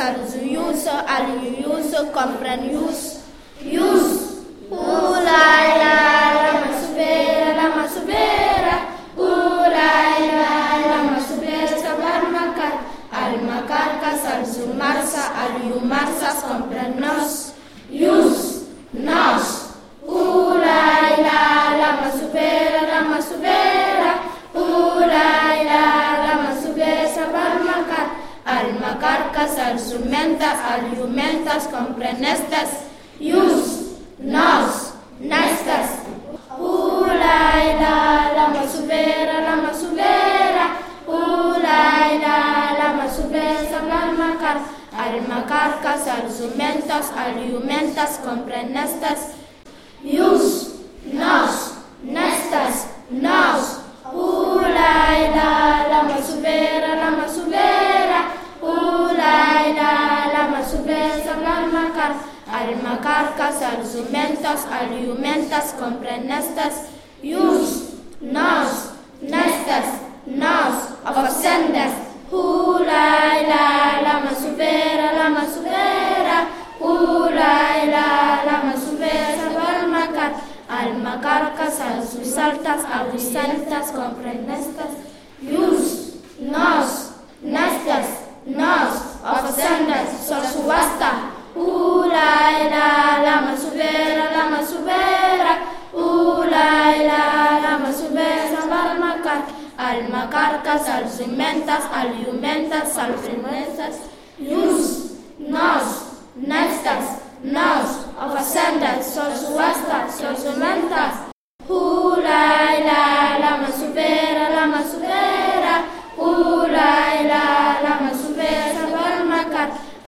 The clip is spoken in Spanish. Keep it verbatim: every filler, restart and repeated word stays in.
Sarzuius, Alius, Comprenius, Ius, Ulaila, Lama Subera, Lama Subera, Ulaila, Lama Subera, Sabarmacar, Almacarcas, Alzumarsa, Aliumarsas, Comprenos, Ius, Nos, Ulaila, Lama Subera, Lama Subera, Ulaila, Lama Subera, Sabarmacar, Almacarcas, Alzumentas, Aliumentas, Comprenestas, Ius, Nos, Nestas, Ulaila, Lama Subera, Lama Subera, Ulaila, Lama Subera, Sabarmacar, Almacarcas, Alzumentas, Aliumentas, Comprenestas, Ius, Nos, Nestas, Nos, Ulaila, Lama Subera, Lama Subera, Ulaila, Lama Subera, Sabarmacar, Almacarcas, Alzumentas, Aliumentas, Comprenestas, Ius, Nos, Nestas, Nos, Ofacendas, Ulaila, Lama Subera, Lama Subera, Ulaila, Lama Subera, Sabarmacar, Almacarcas, Alzusaltas, Aliusaltas, Comprenestas, Ius, Nos, Nestas, Nos, Ofacendas, Sorsuasta, Ulaila, Lama Subera, Lama Subera, Ulaila, Lama Subera, Sabarmacar, Almacarcas, Alzumentas, Aliumentas, Alfrimestas, Ius, Nos, Nestas, Nos, Ofacendas, Sorsuastas, Sorsumentas, Ulaila, Lama Subera, Lama Subera,